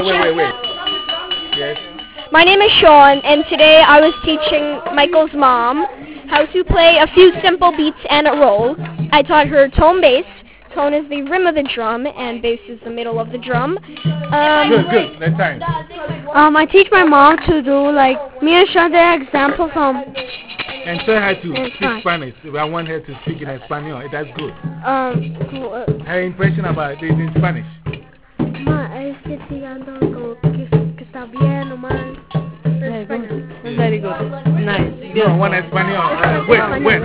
Wait. Yes. My name is Sean, and today I was teaching Michael's mom how to play a few simple beats and a roll. I taught her tone bass. Tone is the rim of the drum, and bass is the middle of the drum. Good. Next time. I teach my mom to do me and Sean did example from. And tell her to speak Spanish. I want her to speak in Espanol. That's good. Her impression about it in Spanish. Es que tirando como que está bien o mal. Very good. Nice. No, one Espanol. When.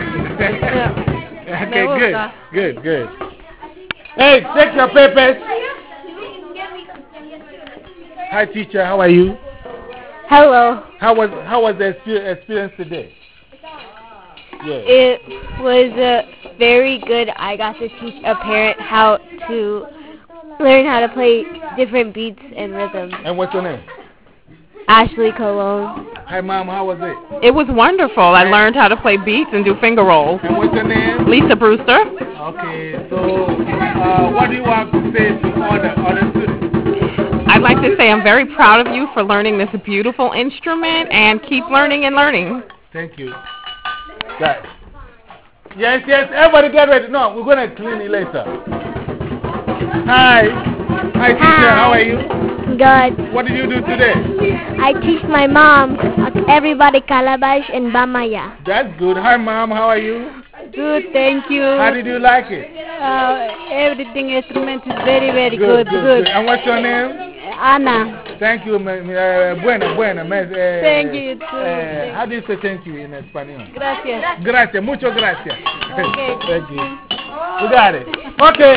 Okay, good. Hey, take your papers. Hi, teacher. How are you? Hello. How was the experience today? Yeah. It was very good. I got to teach a parent how to learn how to play different beats and rhythms. And what's your name? Ashley Colon. Hi, Mom. How was it? It was wonderful. I learned how to play beats and do finger rolls. And what's your name? Lisa Brewster. Okay. So, what do you have to say to all the other students? I'd like to say I'm very proud of you for learning this beautiful instrument and keep learning and learning. Thank you. Right. Yes. Everybody get ready. No, we're going to clean it later. Hi, teacher. How are you? Good. What did you do today? I teach my mom everybody calabash and bamaya. That's good. Hi, Mom. How are you? Good, thank you. How did you like it? Everything instrument is very, very good. And what's your name? Anna. Thank you. Buena. Thank you, too. How do you say thank you in Spanish? Gracias. Gracias. Muchas gracias. Okay. Thank you. You got it. Okay.